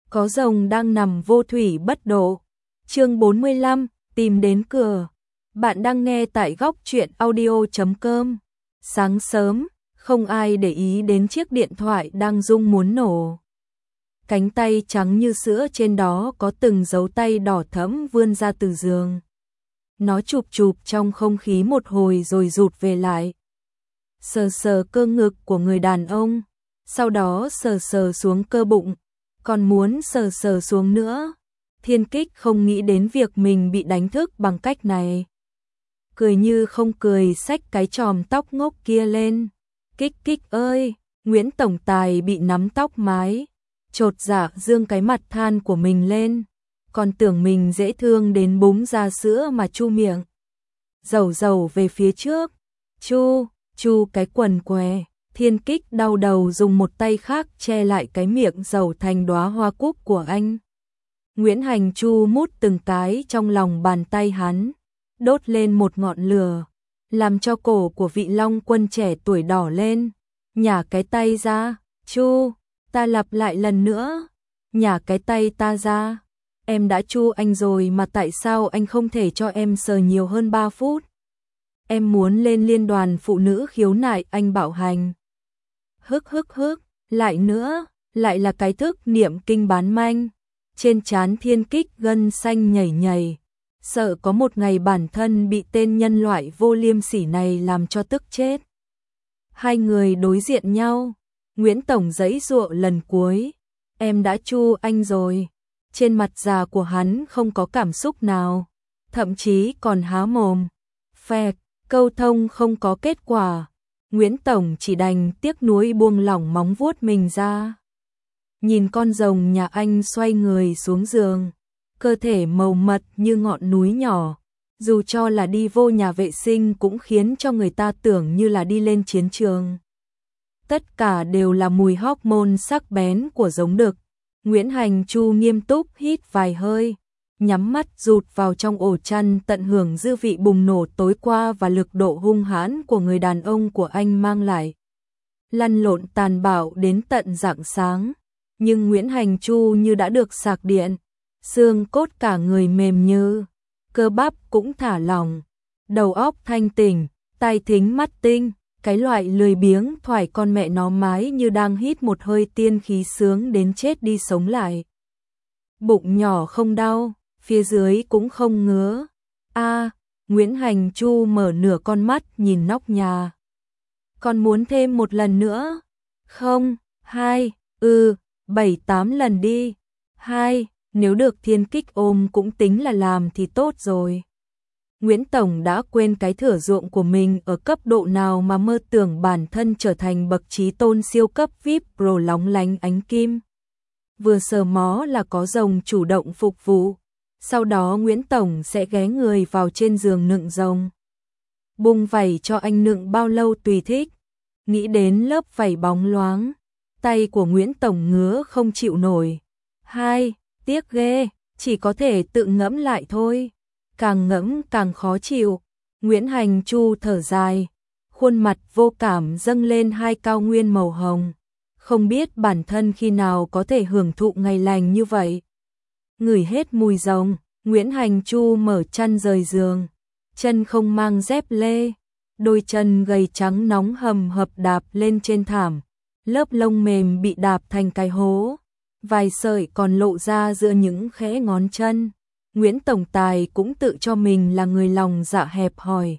có rồng đang nằm vô thủy bất độ. Chương 45, tìm đến cửa. Bạn đang nghe tại góc truyện audio.com. Sáng sớm, không ai để ý đến chiếc điện thoại đang rung muốn nổ. Cánh tay trắng như sữa trên đó có từng dấu tay đỏ thẫm vươn ra từ giường. Nó chụp chụp trong không khí một hồi rồi rụt về lại. Sờ sờ cơ ngực của người đàn ông, sau đó sờ sờ xuống cơ bụng, còn muốn sờ sờ xuống nữa. Thiên Kích không nghĩ đến việc mình bị đánh thức bằng cách này. Cười như không cười xách cái chòm tóc ngốc kia lên. Kích Kích ơi, Nguyễn Tổng Tài bị nắm tóc mái, chột dạ dương cái mặt than của mình lên, còn tưởng mình dễ thương đến búng ra sữa mà chu miệng. Dầu dầu về phía trước, chu cái quần què. Thiên Kích đau đầu dùng một tay khác che lại cái miệng dầu thành đóa hoa cúc của anh. Nguyễn Hành chu mút từng cái trong lòng bàn tay hắn, đốt lên một ngọn lửa, làm cho cổ của vị Long Quân trẻ tuổi đỏ lên. Nhả cái tay ra, chu, ta lặp lại lần nữa, nhả cái tay ta ra. Em đã chu anh rồi mà tại sao anh không thể cho em sờ nhiều hơn 3 phút? Em muốn lên liên đoàn phụ nữ khiếu nại anh bạo hành. Hức, lại nữa, lại là cái thức niệm kinh bán manh. Trên trán Thiên Kích gân xanh nhảy nhảy, sợ có một ngày bản thân bị tên nhân loại vô liêm sỉ này làm cho tức chết. Hai người đối diện nhau, Nguyễn Tổng giãy giụa lần cuối, em đã chu anh rồi. Trên mặt già của hắn không có cảm xúc nào, thậm chí còn há mồm. Phẹt, câu thông không có kết quả. Nguyễn Tổng chỉ đành tiếc nuối buông lỏng móng vuốt mình ra. Nhìn con rồng nhà anh xoay người xuống giường, cơ thể màu mật như ngọn núi nhỏ, dù cho là đi vô nhà vệ sinh cũng khiến cho người ta tưởng như là đi lên chiến trường. Tất cả đều là mùi hormone sắc bén của giống đực. Nguyễn Hành chu nghiêm túc hít vài hơi, nhắm mắt rụt vào trong ổ chăn tận hưởng dư vị bùng nổ tối qua và lực độ hung hãn của người đàn ông của anh mang lại. Lăn lộn tàn bạo đến tận rạng sáng, nhưng Nguyễn Hành chu như đã được sạc điện, xương cốt cả người mềm như, cơ bắp cũng thả lỏng, đầu óc thanh tỉnh, tai thính mắt tinh, cái loại lười biếng thoải con mẹ nó mái như đang hít một hơi tiên khí sướng đến chết đi sống lại. Bụng nhỏ không đau, phía dưới cũng không ngứa. Nguyễn Hành chu mở nửa con mắt nhìn nóc nhà. Còn muốn thêm một lần nữa? Không, 2, 7-8 lần đi. 2, nếu được Thiên Kích ôm cũng tính là làm thì tốt rồi. Nguyễn Tổng đã quên cái thửa ruộng của mình ở cấp độ nào mà mơ tưởng bản thân trở thành bậc trí tôn siêu cấp VIP Pro lóng lánh ánh kim. Vừa sờ mó là có rồng chủ động phục vụ, sau đó Nguyễn Tổng sẽ ghé người vào trên giường nựng rồng. Bung vảy cho anh nựng bao lâu tùy thích. Nghĩ đến lớp vảy bóng loáng, tay của Nguyễn Tổng ngứa không chịu nổi. 2, tiếc ghê, chỉ có thể tự ngẫm lại thôi. Càng ngẫm càng khó chịu. Nguyễn Hành chu thở dài, khuôn mặt vô cảm dâng lên hai cao nguyên màu hồng. Không biết bản thân khi nào có thể hưởng thụ ngày lành như vậy. Ngửi hết mùi rồng, Nguyễn Hành chu mở chăn rời giường, chân không mang dép lê, đôi chân gầy trắng nóng hầm hập đạp lên trên thảm, lớp lông mềm bị đạp thành cái hố, vài sợi còn lộ ra giữa những khẽ ngón chân. Nguyễn Tổng Tài cũng tự cho mình là người lòng dạ hẹp hòi.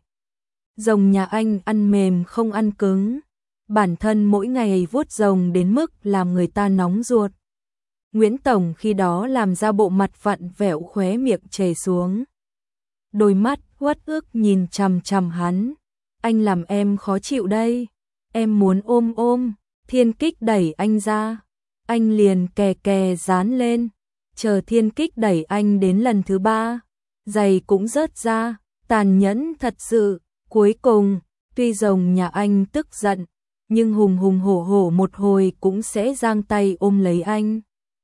Rồng nhà anh ăn mềm không ăn cứng, bản thân mỗi ngày vuốt rồng đến mức làm người ta nóng ruột. Nguyễn Tổng khi đó làm ra bộ mặt vặn vẹo, khóe miệng chảy xuống. Đôi mắt uất ức nhìn chằm chằm hắn. Anh làm em khó chịu đây. Em muốn ôm. Thiên Kích đẩy anh ra. Anh liền kè kè dán lên. Chờ Thiên Kích đẩy anh đến lần thứ 3, giày cũng rớt ra, tàn nhẫn thật sự. Cuối cùng, tuy rồng nhà anh tức giận, nhưng hùng hùng hổ hổ một hồi cũng sẽ giang tay ôm lấy anh.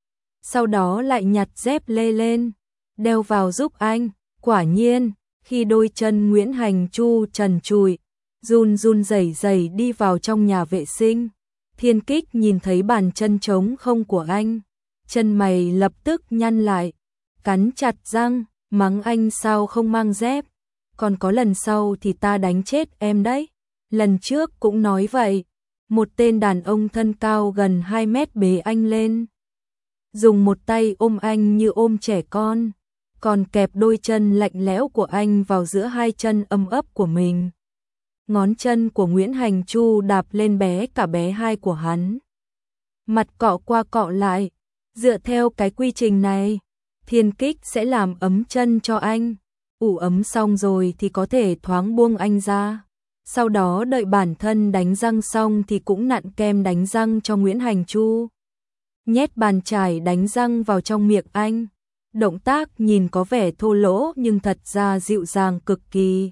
Sau đó lại nhặt dép lê lên, đeo vào giúp anh. Quả nhiên, khi đôi chân Nguyễn Hành chu trần trụi, run run rẩy rẩy đi vào trong nhà vệ sinh, Thiên Kích nhìn thấy bàn chân trống không của anh, Chân mày lập tức nhăn lại, cắn chặt răng, mắng anh sao không mang dép, còn có lần sau thì ta đánh chết em đấy. Lần trước cũng nói vậy. Một tên đàn ông thân cao gần 2 mét bế anh lên, dùng một tay ôm anh như ôm trẻ con, còn kẹp đôi chân lạnh lẽo của anh vào giữa hai chân ấm ấp của mình. Ngón chân của Nguyễn Hành Chu đạp lên bé cả bé hai của hắn. Mặt cọ qua cọ lại, dựa theo cái quy trình này, Thiên Kích sẽ làm ấm chân cho anh. Ủ ấm xong rồi thì có thể thoáng buông anh ra. Sau đó đợi bản thân đánh răng xong thì cũng nặn kem đánh răng cho Nguyễn Hành Chu. Nhét bàn chải đánh răng vào trong miệng anh. Động tác nhìn có vẻ thô lỗ nhưng thật ra dịu dàng cực kỳ.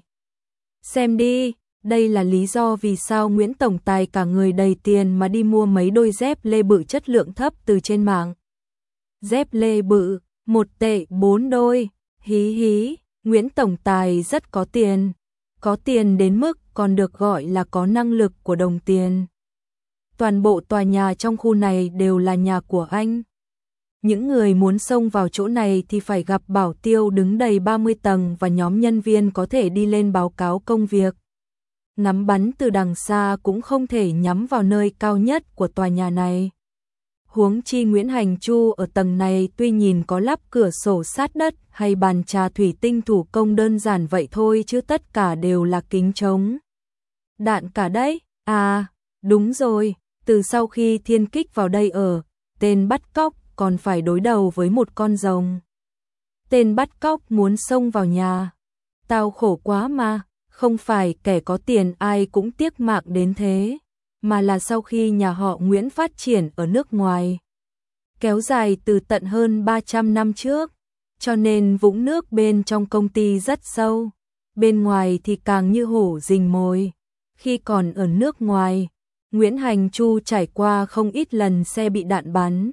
Xem đi, đây là lý do vì sao Nguyễn Tổng Tài cả người đầy tiền mà đi mua mấy đôi dép lê bự chất lượng thấp từ trên mạng. Dép lê bự, 1 tệ 4 đôi, hí hí, Nguyễn Tổng Tài rất có tiền. Có tiền đến mức còn được gọi là có năng lực của đồng tiền. Toàn bộ tòa nhà trong khu này đều là nhà của anh. Những người muốn xông vào chỗ này thì phải gặp bảo tiêu đứng đầy 30 tầng và nhóm nhân viên có thể đi lên báo cáo công việc. Ngắm bắn từ đằng xa cũng không thể nhắm vào nơi cao nhất của tòa nhà này. Huống chi Nguyễn Hành Chu ở tầng này tuy nhìn có lắp cửa sổ sát đất hay bàn trà thủy tinh thủ công đơn giản vậy thôi chứ tất cả đều là kính chống đạn cả đấy. À, đúng rồi, từ sau khi Thiên Kích vào đây ở, tên bắt cóc còn phải đối đầu với một con rồng. Tên bắt cóc muốn xông vào nhà. Tao khổ quá mà, không phải kẻ có tiền ai cũng tiếc mạng đến thế, mà là sau khi nhà họ Nguyễn phát triển ở nước ngoài, kéo dài từ tận hơn 300 năm trước, cho nên vũng nước bên trong công ty rất sâu, bên ngoài thì càng như hổ rình mồi. Khi còn ở nước ngoài, Nguyễn Hành Chu trải qua không ít lần xe bị đạn bắn.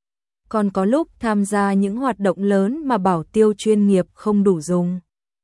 Còn có lúc tham gia những hoạt động lớn mà bảo tiêu chuyên nghiệp không đủ dùng,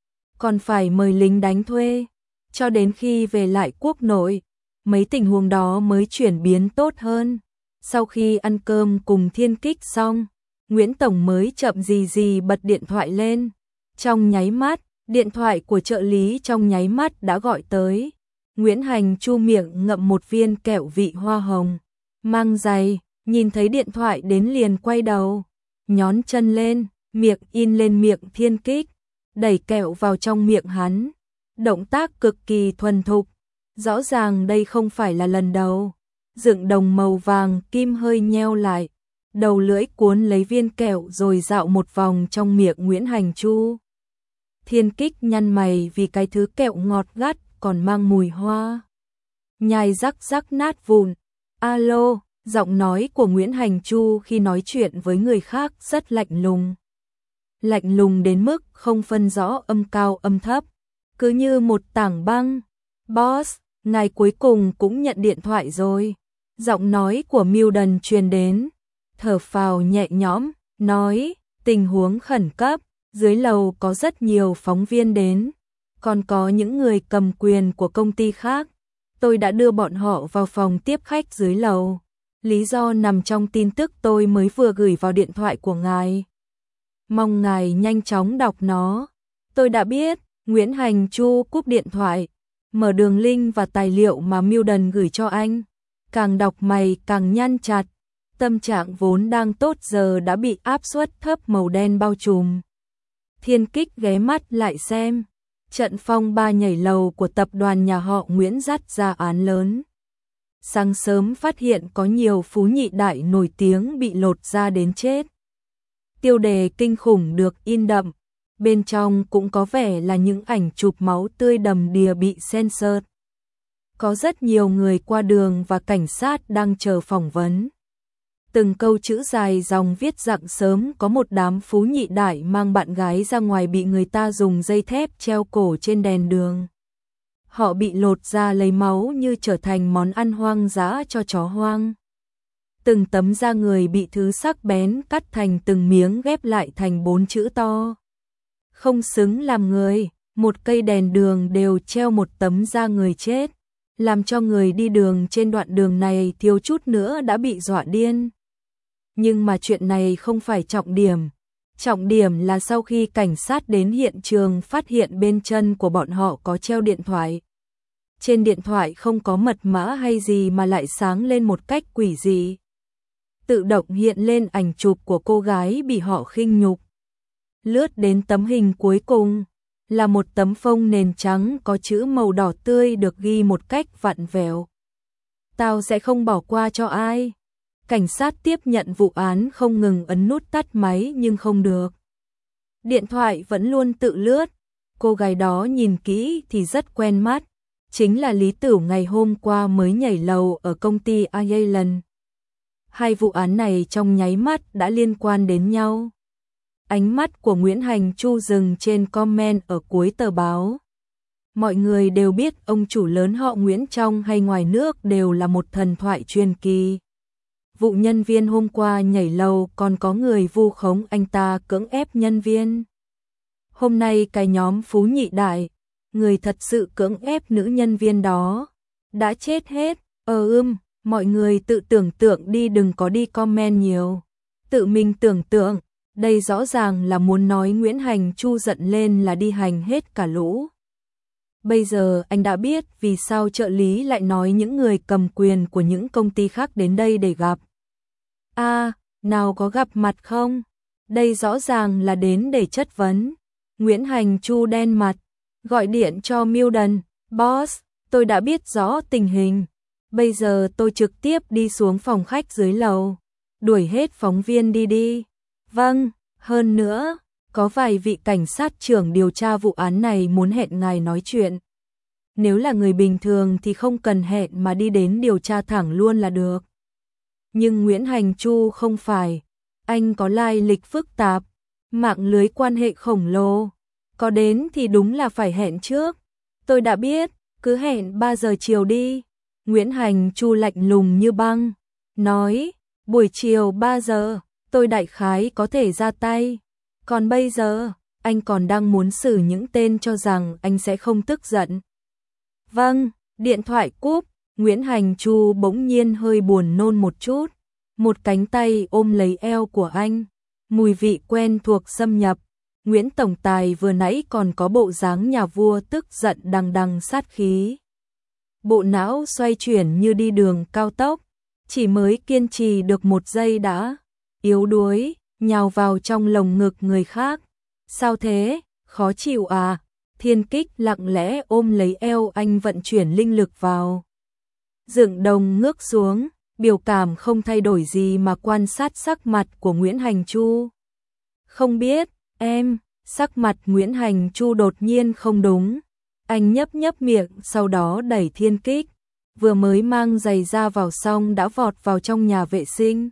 còn phải mời lính đánh thuê. Cho đến khi về lại quốc nội, mấy tình huống đó mới chuyển biến tốt hơn. Sau khi ăn cơm cùng Thiên Kích xong, Nguyễn Tổng mới chậm gì bật điện thoại lên. Trong nháy mắt, điện thoại của trợ lý trong nháy mắt đã gọi tới. Nguyễn Hành Chu miệng ngậm một viên kẹo vị hoa hồng, mang giày, nhìn thấy điện thoại đến liền quay đầu, nhón chân lên, miệng in lên miệng Thiên Kích, đẩy kẹo vào trong miệng hắn. Động tác cực kỳ thuần thục, rõ ràng đây không phải là lần đầu. Dựng đồng màu vàng kim hơi nheo lại, đầu lưỡi cuốn lấy viên kẹo rồi dạo một vòng trong miệng Nguyễn Hành Chu. Thiên Kích nhăn mày vì cái thứ kẹo ngọt gắt còn mang mùi hoa, nhai rắc rắc nát vụn. Alo, giọng nói của Nguyễn Hành Chu khi nói chuyện với người khác rất lạnh lùng. Lạnh lùng đến mức không phân rõ âm cao âm thấp, cứ như một tảng băng. Boss, ngài cuối cùng cũng nhận điện thoại rồi. Giọng nói của Milden truyền đến, thở phào nhẹ nhõm, nói, tình huống khẩn cấp, dưới lầu có rất nhiều phóng viên đến, còn có những người cầm quyền của công ty khác. Tôi đã đưa bọn họ vào phòng tiếp khách dưới lầu. Lý do nằm trong tin tức tôi mới vừa gửi vào điện thoại của ngài. Mong ngài nhanh chóng đọc nó. Tôi đã biết. Nguyễn Hành Chu cúp điện thoại, mở đường link và tài liệu mà Milden gửi cho anh. Càng đọc mày càng nhăn chặt, tâm trạng vốn đang tốt giờ đã bị áp suất thấp màu đen bao trùm. Thiên Kích ghé mắt lại xem, trận phong ba nhảy lầu của tập đoàn nhà họ Nguyễn dắt ra án lớn. Sáng sớm phát hiện có nhiều phú nhị đại nổi tiếng bị lột da đến chết. Tiêu đề kinh khủng được in đậm. Bên trong cũng có vẻ là những ảnh chụp máu tươi đầm đìa bị censor. Có rất nhiều người qua đường và cảnh sát đang chờ phỏng vấn. Từng câu chữ dài dòng viết dạng sớm có một đám phú nhị đại mang bạn gái ra ngoài bị người ta dùng dây thép treo cổ trên đèn đường. Họ bị lột da lấy máu như trở thành món ăn hoang dã cho chó hoang. Từng tấm da người bị thứ sắc bén cắt thành từng miếng ghép lại thành 4 chữ to. Không xứng làm người, một cây đèn đường đều treo một tấm da người chết, làm cho người đi đường trên đoạn đường này thiếu chút nữa đã bị dọa điên. Nhưng mà chuyện này không phải trọng điểm. Trọng điểm là sau khi cảnh sát đến hiện trường phát hiện bên chân của bọn họ có treo điện thoại. Trên điện thoại không có mật mã hay gì mà lại sáng lên một cách quỷ dị. Tự động hiện lên ảnh chụp của cô gái bị họ khinh nhục. Lướt đến tấm hình cuối cùng là một tấm phông nền trắng có chữ màu đỏ tươi được ghi một cách vặn vẹo. Tao sẽ không bỏ qua cho ai. Cảnh sát tiếp nhận vụ án không ngừng ấn nút tắt máy nhưng không được. Điện thoại vẫn luôn tự lướt. Cô gái đó nhìn kỹ thì rất quen mắt. Chính là Lý Tửu ngày hôm qua mới nhảy lầu ở công ty Island. Hai vụ án này trong nháy mắt đã liên quan đến nhau. Ánh mắt của Nguyễn Hành Chu dừng trên comment ở cuối tờ báo. Mọi người đều biết ông chủ lớn họ Nguyễn trong hay ngoài nước đều là một thần thoại truyền kỳ. Vụ nhân viên hôm qua nhảy lầu còn có người vu khống anh ta cưỡng ép nhân viên. Hôm nay cái nhóm Phú Nhị Đại, người thật sự cưỡng ép nữ nhân viên đó, đã chết hết. Mọi người tự tưởng tượng đi, đừng có đi comment nhiều. Tự mình tưởng tượng, đây rõ ràng là muốn nói Nguyễn Hành Chu giận lên là đi hành hết cả lũ. Bây giờ anh đã biết vì sao trợ lý lại nói những người cầm quyền của những công ty khác đến đây để gặp. Nào có gặp mặt không? Đây rõ ràng là đến để chất vấn. Nguyễn Hành Chu đen mặt, gọi điện cho Milton. Boss, tôi đã biết rõ tình hình. Bây giờ tôi trực tiếp đi xuống phòng khách dưới lầu. Đuổi hết phóng viên đi. Vâng, hơn nữa, có vài vị cảnh sát trưởng điều tra vụ án này muốn hẹn ngài nói chuyện. Nếu là người bình thường thì không cần hẹn mà đi đến điều tra thẳng luôn là được. Nhưng Nguyễn Hành Chu không phải. Anh có lai lịch phức tạp, mạng lưới quan hệ khổng lồ. Có đến thì đúng là phải hẹn trước. Tôi đã biết, cứ hẹn 3 giờ chiều đi. Nguyễn Hành Chu lạnh lùng như băng, nói, buổi chiều 3 giờ, tôi đại khái có thể ra tay. Còn bây giờ, anh còn đang muốn xử những tên cho rằng anh sẽ không tức giận. Vâng, điện thoại cúp, Nguyễn Hành Chu bỗng nhiên hơi buồn nôn một chút. Một cánh tay ôm lấy eo của anh, mùi vị quen thuộc xâm nhập. Nguyễn Tổng Tài vừa nãy còn có bộ dáng nhà vua tức giận đằng đằng sát khí. Bộ não xoay chuyển như đi đường cao tốc, chỉ mới kiên trì được 1 giây đã yếu đuối, nhào vào trong lồng ngực người khác. Sao thế, khó chịu à? Thiên Kích lặng lẽ ôm lấy eo anh vận chuyển linh lực vào. Dựng Đồng ngước xuống, biểu cảm không thay đổi gì mà quan sát sắc mặt của Nguyễn Hành Chu. Không biết, em, sắc mặt Nguyễn Hành Chu đột nhiên không đúng. Anh nhấp miệng, sau đó đẩy Thiên Kích. Vừa mới mang giày ra vào xong đã vọt vào trong nhà vệ sinh.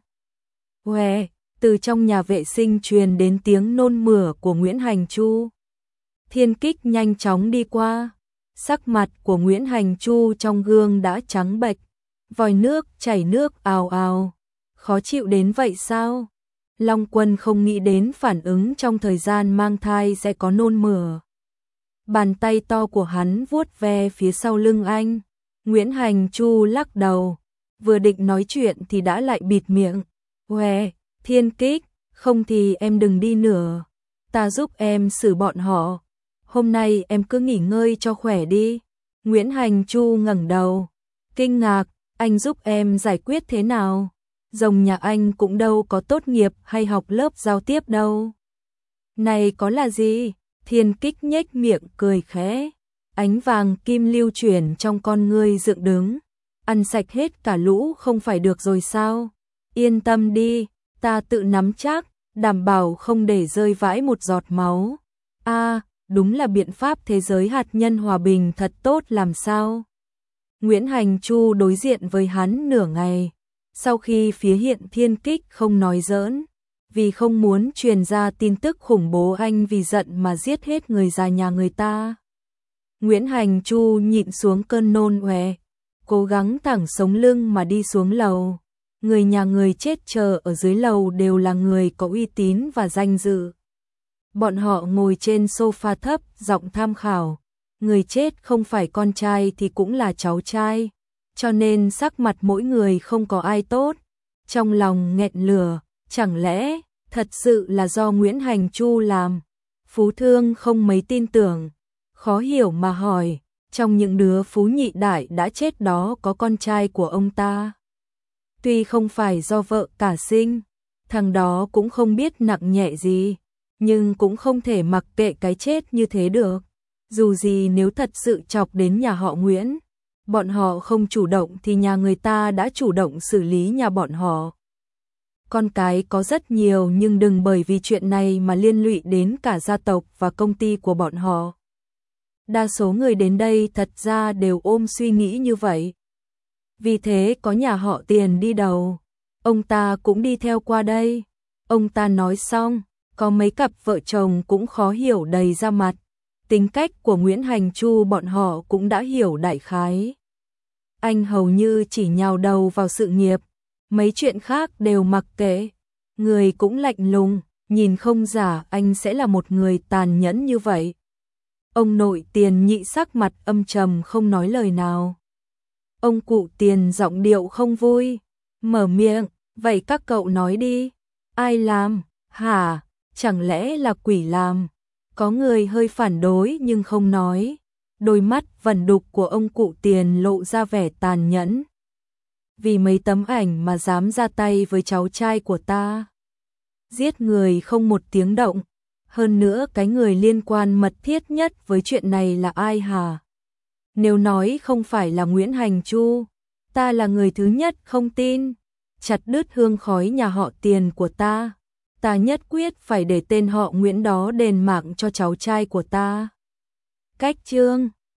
Uè, từ trong nhà vệ sinh truyền đến tiếng nôn mửa của Nguyễn Hành Chu. Thiên Kích nhanh chóng đi qua. Sắc mặt của Nguyễn Hành Chu trong gương đã trắng bệch. Vòi nước chảy nước ào ào. Khó chịu đến vậy sao? Long Quân không nghĩ đến phản ứng trong thời gian mang thai sẽ có nôn mửa. Bàn tay to của hắn vuốt ve phía sau lưng anh. Nguyễn Hành Chu lắc đầu. Vừa định nói chuyện thì đã lại bịt miệng. Uè, Thiên Kích, không thì em đừng đi nữa. Ta giúp em xử bọn họ. Hôm nay em cứ nghỉ ngơi cho khỏe đi. Nguyễn Hành Chu ngẩng đầu. Kinh ngạc, anh giúp em giải quyết thế nào? Rồng nhà anh cũng đâu có tốt nghiệp hay học lớp giao tiếp đâu. Này có là gì? Thiên Kích nhếch miệng cười khẽ. Ánh vàng kim lưu chuyển trong con ngươi dựng đứng. Ăn sạch hết cả lũ không phải được rồi sao? Yên tâm đi, ta tự nắm chắc, đảm bảo không để rơi vãi một giọt máu. Đúng là biện pháp thế giới hạt nhân hòa bình thật tốt làm sao? Nguyễn Hành Chu đối diện với hắn nửa ngày. Sau khi phía hiện Thiên Kích không nói giỡn, vì không muốn truyền ra tin tức khủng bố anh vì giận mà giết hết người già nhà người ta. Nguyễn Hành Chu nhịn xuống cơn nôn ọe, cố gắng thẳng sống lưng mà đi xuống lầu. Người nhà người chết chờ ở dưới lầu đều là người có uy tín và danh dự. Bọn họ ngồi trên sofa thấp, giọng tham khảo. Người chết không phải con trai thì cũng là cháu trai, cho nên sắc mặt mỗi người không có ai tốt. Trong lòng nghẹn lửa, Chẳng lẽ thật sự là do Nguyễn Hành Chu làm? Phú Thương không mấy tin tưởng, khó hiểu mà hỏi, trong những đứa Phú Nhị Đại đã chết đó có con trai của ông ta. Tuy không phải do vợ cả sinh, thằng đó cũng không biết nặng nhẹ gì, nhưng cũng không thể mặc kệ cái chết như thế được. Dù gì nếu thật sự chọc đến nhà họ Nguyễn, bọn họ không chủ động thì nhà người ta đã chủ động xử lý nhà bọn họ. Con cái có rất nhiều nhưng đừng bởi vì chuyện này mà liên lụy đến cả gia tộc và công ty của bọn họ. Đa số người đến đây thật ra đều ôm suy nghĩ như vậy. Vì thế có nhà họ Tiền đi đầu, ông ta cũng đi theo qua đây. Ông ta nói xong, có mấy cặp vợ chồng cũng khó hiểu đầy ra mặt. Tính cách của Nguyễn Hành Chu bọn họ cũng đã hiểu đại khái. Anh hầu như chỉ nhào đầu vào sự nghiệp, mấy chuyện khác đều mặc kệ. Người cũng lạnh lùng, nhìn không giả anh sẽ là một người tàn nhẫn như vậy. Ông nội Tiền Nhị sắc mặt âm trầm không nói lời nào. Ông cụ Tiền giọng điệu không vui, mở miệng, vậy các cậu nói đi, ai làm, hả, chẳng lẽ là quỷ làm? Có người hơi phản đối nhưng không nói, đôi mắt vẩn đục của ông cụ Tiền lộ ra vẻ tàn nhẫn. Vì mấy tấm ảnh mà dám ra tay với cháu trai của ta. Giết người không một tiếng động, hơn nữa cái người liên quan mật thiết nhất với chuyện này là ai hả? Nếu nói không phải là Nguyễn Hành Chu, ta là người thứ nhất không tin. Chặt đứt hương khói nhà họ Tiền của ta, ta nhất quyết phải để tên họ Nguyễn đó đền mạng cho cháu trai của ta. Cách chương